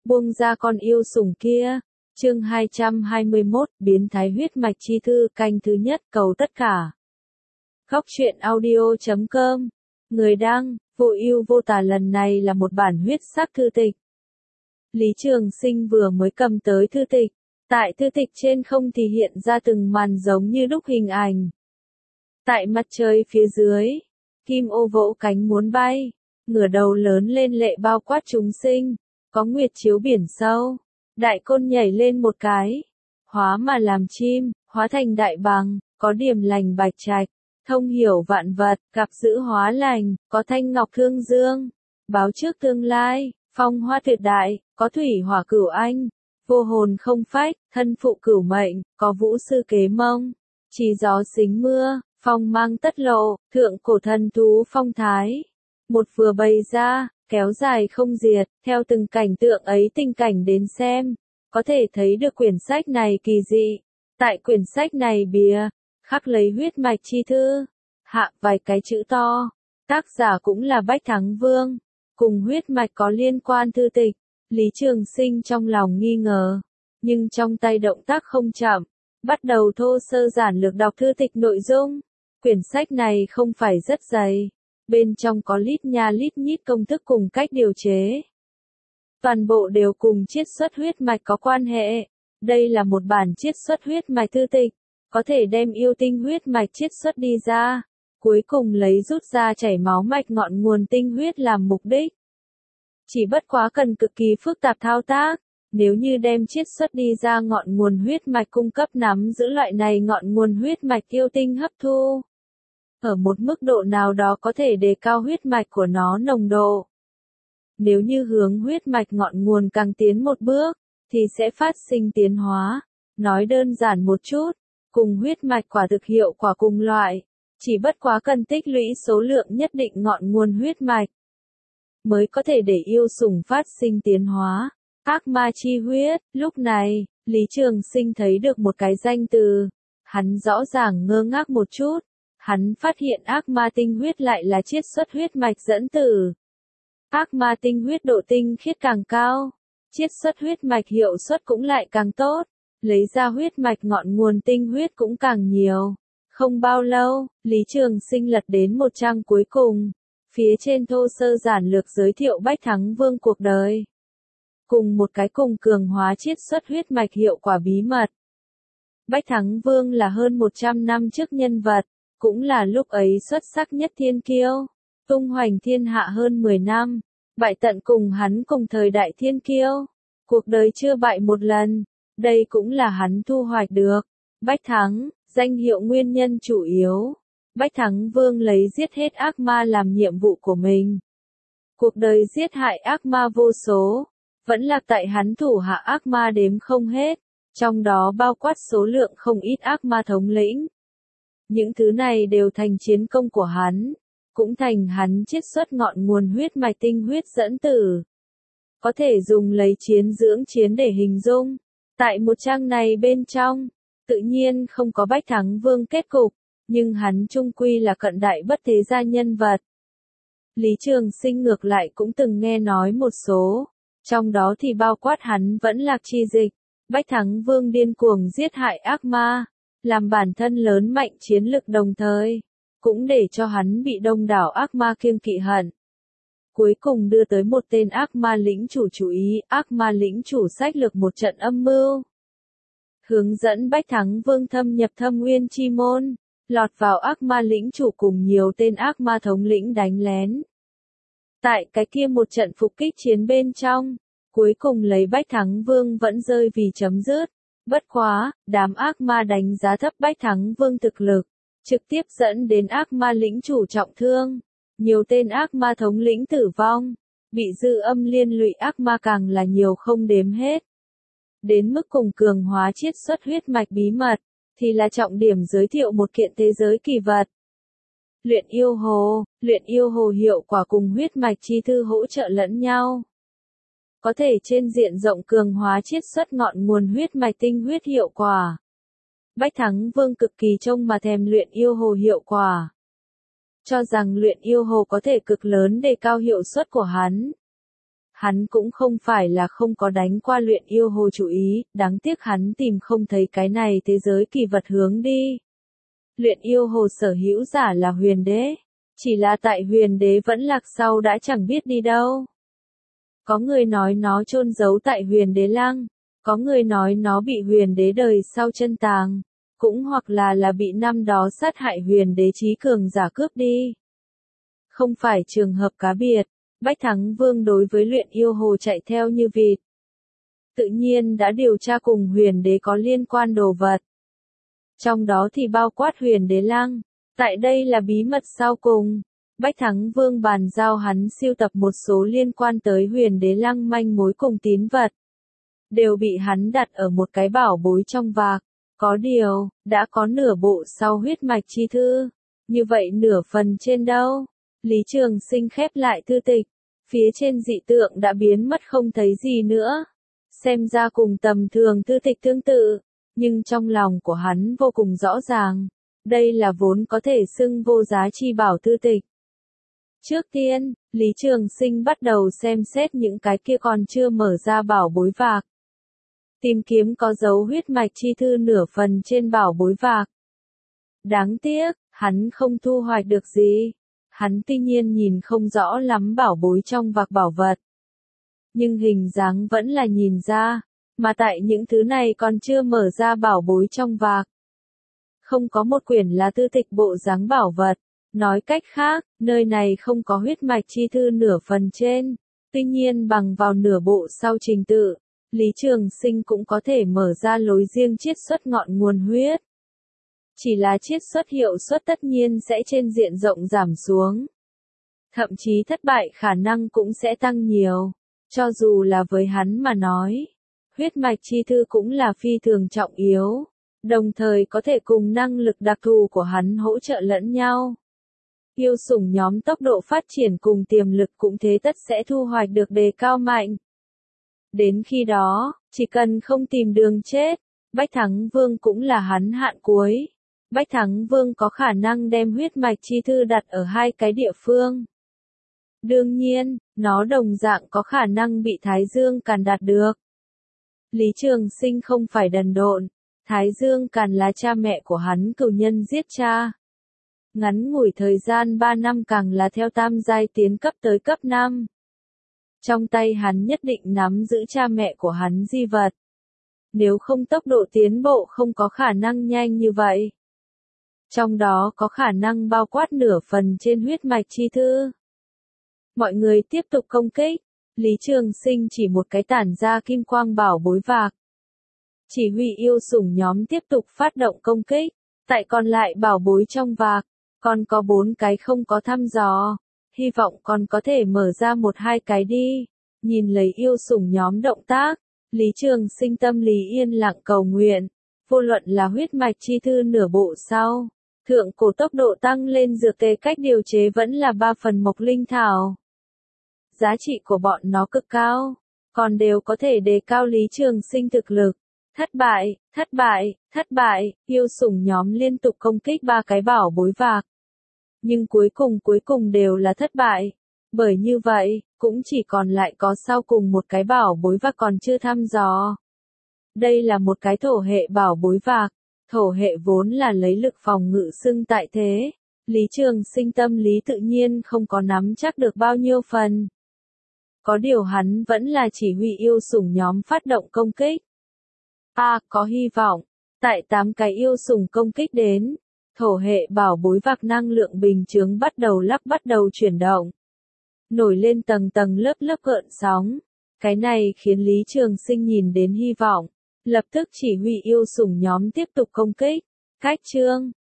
Buông ra con yêu sủng kia. Chương 221, biến thái huyết mạch chi thư, canh thứ nhất, cầu tất cả. Góc truyện audio.com. Người đăng, Vô Ưu Vô Tà, lần này là một bản huyết sắc thư tịch. Lý Trường Sinh vừa mới cầm tới thư tịch, tại thư tịch trên không thì hiện ra từng màn giống như đúc hình ảnh. Tại mặt trời phía dưới, kim ô vỗ cánh muốn bay, ngửa đầu lớn lên lệ bao quát chúng sinh, có nguyệt chiếu biển sâu, đại côn nhảy lên một cái, hóa mà làm chim, hóa thành đại bằng, có điểm lành bạch trạch, thông hiểu vạn vật, gặp giữ hóa lành, có thanh ngọc thương dương, báo trước tương lai, phong hoa tuyệt đại, có thủy hỏa cửu anh, vô hồn không phách, thân phụ cửu mệnh, có vũ sư kế mông, chỉ gió xính mưa, phong mang tất lộ, thượng cổ thần thú phong thái. Một vừa bày ra, kéo dài không diệt, theo từng cảnh tượng ấy tình cảnh đến xem, có thể thấy được quyển sách này kỳ dị. Tại quyển sách này bìa, khắc lấy huyết mạch chi thư, hạ vài cái chữ to, tác giả cũng là Bách Thắng Vương, cùng huyết mạch có liên quan thư tịch. Lý Trường Sinh trong lòng nghi ngờ, nhưng trong tay động tác không chậm, bắt đầu thô sơ giản lược đọc thư tịch nội dung. Quyển sách này không phải rất dày, bên trong có lít nha lít nhít công thức cùng cách điều chế. Toàn bộ đều cùng chiết xuất huyết mạch có quan hệ. Đây là một bản chiết xuất huyết mạch thư tịch, có thể đem yêu tinh huyết mạch chiết xuất đi ra, cuối cùng lấy rút ra chảy máu mạch ngọn nguồn tinh huyết làm mục đích. Chỉ bất quá cần cực kỳ phức tạp thao tác, nếu như đem chiết xuất đi ra ngọn nguồn huyết mạch cung cấp nắm giữ loại này ngọn nguồn huyết mạch yêu tinh hấp thu. Ở một mức độ nào đó có thể đề cao huyết mạch của nó nồng độ. Nếu như hướng huyết mạch ngọn nguồn càng tiến một bước, thì sẽ phát sinh tiến hóa. Nói đơn giản một chút, cùng huyết mạch quả thực hiệu quả cùng loại, chỉ bất quá cần tích lũy số lượng nhất định ngọn nguồn huyết mạch, mới có thể để yêu sủng phát sinh tiến hóa. Ác ma chi huyết, lúc này, Lý Trường Sinh thấy được một cái danh từ. Hắn rõ ràng ngơ ngác một chút, hắn phát hiện ác ma tinh huyết lại là chiết xuất huyết mạch dẫn tử. Ác ma tinh huyết độ tinh khiết càng cao, chiết xuất huyết mạch hiệu suất cũng lại càng tốt, lấy ra huyết mạch ngọn nguồn tinh huyết cũng càng nhiều. Không bao lâu, Lý Trường Sinh lật đến một trang cuối cùng, phía trên thô sơ giản lược giới thiệu Bách Thắng Vương cuộc đời, cùng một cái cùng cường hóa chiết xuất huyết mạch hiệu quả bí mật. Bách Thắng Vương là hơn 100 năm trước nhân vật, cũng là lúc ấy xuất sắc nhất thiên kiêu, tung hoành thiên hạ hơn 10 năm, bại tận cùng hắn cùng thời đại thiên kiêu, cuộc đời chưa bại một lần, đây cũng là hắn thu hoạch được. Bách Thắng, danh hiệu nguyên nhân chủ yếu, Bách Thắng Vương lấy giết hết ác ma làm nhiệm vụ của mình. Cuộc đời giết hại ác ma vô số, vẫn lạc tại hắn thủ hạ ác ma đếm không hết, trong đó bao quát số lượng không ít ác ma thống lĩnh. Những thứ này đều thành chiến công của hắn, cũng thành hắn chiết xuất ngọn nguồn huyết mạch tinh huyết dẫn tử. Có thể dùng lấy chiến dưỡng chiến để hình dung. Tại một trang này bên trong, tự nhiên không có Bách Thắng Vương kết cục, nhưng hắn chung quy là cận đại bất thế gia nhân vật. Lý Trường Sinh ngược lại cũng từng nghe nói một số, trong đó thì bao quát hắn vẫn lạc chi dịch. Bách Thắng Vương điên cuồng giết hại ác ma, làm bản thân lớn mạnh chiến lực đồng thời, cũng để cho hắn bị đông đảo ác ma kiêng kỵ hận. Cuối cùng đưa tới một tên ác ma lĩnh chủ chú ý, ác ma lĩnh chủ sách lược một trận âm mưu. Hướng dẫn Bách Thắng Vương thâm nhập thâm nguyên chi môn, lọt vào ác ma lĩnh chủ cùng nhiều tên ác ma thống lĩnh đánh lén. Tại cái kia một trận phục kích chiến bên trong, cuối cùng lấy Bách Thắng Vương vẫn rơi vì chấm dứt. Bất quá, đám ác ma đánh giá thấp Bách Thắng Vương thực lực, trực tiếp dẫn đến ác ma lĩnh chủ trọng thương. Nhiều tên ác ma thống lĩnh tử vong, bị dư âm liên lụy ác ma càng là nhiều không đếm hết. Đến mức cùng cường hóa chiết xuất huyết mạch bí mật, thì là trọng điểm giới thiệu một kiện thế giới kỳ vật. Luyện yêu hồ hiệu quả cùng huyết mạch chi thư hỗ trợ lẫn nhau. Có thể trên diện rộng cường hóa chiết xuất ngọn nguồn huyết mạch tinh huyết hiệu quả. Bách Thắng Vương cực kỳ trông mà thèm luyện yêu hồ hiệu quả. Cho rằng luyện yêu hồ có thể cực lớn đề cao hiệu suất của hắn. Hắn cũng không phải là không có đánh qua luyện yêu hồ chủ ý, đáng tiếc hắn tìm không thấy cái này thế giới kỳ vật hướng đi. Luyện yêu hồ sở hữu giả là huyền đế, chỉ là tại huyền đế vẫn lạc sau đã chẳng biết đi đâu. Có người nói nó chôn giấu tại huyền đế lăng, có người nói nó bị huyền đế đời sau chân tàng, cũng hoặc là bị năm đó sát hại huyền đế trí cường giả cướp đi. Không phải trường hợp cá biệt, Bách Thắng Vương đối với luyện yêu hồ chạy theo như vịt. Tự nhiên đã điều tra cùng huyền đế có liên quan đồ vật. Trong đó thì bao quát huyền đế lăng, tại đây là bí mật sau cùng. Bách Thắng Vương bàn giao hắn siêu tập một số liên quan tới huyền đế lăng manh mối cùng tín vật. Đều bị hắn đặt ở một cái bảo bối trong vạc. Có điều, đã có nửa bộ sau huyết mạch chi thư. Như vậy nửa phần trên đâu? Lý Trường Sinh khép lại thư tịch. Phía trên dị tượng đã biến mất không thấy gì nữa. Xem ra cùng tầm thường thư tịch tương tự. Nhưng trong lòng của hắn vô cùng rõ ràng. Đây là vốn có thể xưng vô giá chi bảo thư tịch. Trước tiên, Lý Trường Sinh bắt đầu xem xét những cái kia còn chưa mở ra bảo bối vạc. Tìm kiếm có dấu huyết mạch chi thư nửa phần trên bảo bối vạc. Đáng tiếc, hắn không thu hoạch được gì. Hắn tuy nhiên nhìn không rõ lắm bảo bối trong vạc bảo vật. Nhưng hình dáng vẫn là nhìn ra, mà tại những thứ này còn chưa mở ra bảo bối trong vạc. Không có một quyển là thư tịch bộ dáng bảo vật. Nói cách khác, nơi này không có huyết mạch chi thư nửa phần trên. Tuy nhiên bằng vào nửa bộ sau trình tự, Lý Trường Sinh cũng có thể mở ra lối riêng chiết xuất ngọn nguồn huyết. Chỉ là chiết xuất hiệu suất tất nhiên sẽ trên diện rộng giảm xuống. Thậm chí thất bại khả năng cũng sẽ tăng nhiều. Cho dù là với hắn mà nói, huyết mạch chi thư cũng là phi thường trọng yếu. Đồng thời có thể cùng năng lực đặc thù của hắn hỗ trợ lẫn nhau. Yêu sủng nhóm tốc độ phát triển cùng tiềm lực cũng thế tất sẽ thu hoạch được đề cao mạnh. Đến khi đó, chỉ cần không tìm đường chết, Bách Thắng Vương cũng là hắn hạn cuối. Bách Thắng Vương có khả năng đem huyết mạch chi thư đặt ở hai cái địa phương. Đương nhiên, nó đồng dạng có khả năng bị Thái Dương Càn đạt được. Lý Trường Sinh không phải đần độn, Thái Dương Càn là cha mẹ của hắn cửu nhân giết cha. Ngắn ngủi thời gian 3 năm càng là theo tam giai tiến cấp tới cấp 5. Trong tay hắn nhất định nắm giữ cha mẹ của hắn di vật. Nếu không tốc độ tiến bộ không có khả năng nhanh như vậy. Trong đó có khả năng bao quát nửa phần trên huyết mạch chi thư. Mọi người tiếp tục công kích. Lý Trường Sinh chỉ một cái tản ra kim quang bảo bối vạc. Chỉ huy yêu sủng nhóm tiếp tục phát động công kích. Tại còn lại bảo bối trong vạc. Còn có 4 cái không có thăm dò. Hy vọng còn có thể mở ra 1-2 cái đi. Nhìn lấy yêu sủng nhóm động tác. Lý Trường Sinh tâm lý yên lặng cầu nguyện. Vô luận là huyết mạch chi thư nửa bộ sau. Thượng cổ tốc độ tăng lên dược tề cách điều chế vẫn là 3 phần mộc linh thảo. Giá trị của bọn nó cực cao. Còn đều có thể đề cao Lý Trường Sinh thực lực. Thất bại, thất bại, thất bại. Yêu sủng nhóm liên tục công kích 3 cái bảo bối vạc. Nhưng cuối cùng đều là thất bại. Bởi như vậy, cũng chỉ còn lại có sau cùng một cái bảo bối vạc còn chưa thăm dò. Đây là một cái thổ hệ bảo bối vạc. Thổ hệ vốn là lấy lực phòng ngự xưng tại thế. Lý Trường Sinh tâm lý tự nhiên không có nắm chắc được bao nhiêu phần. Có điều hắn vẫn là chỉ huy yêu sủng nhóm phát động công kích. Có hy vọng. Tại 8 cái yêu sủng công kích đến. Thổ hệ bảo bối vạc năng lượng bình chướng bắt đầu chuyển động. Nổi lên tầng lớp gợn sóng. Cái này khiến Lý Trường Sinh nhìn đến hy vọng. Lập tức chỉ huy yêu sủng nhóm tiếp tục công kích. Cách chương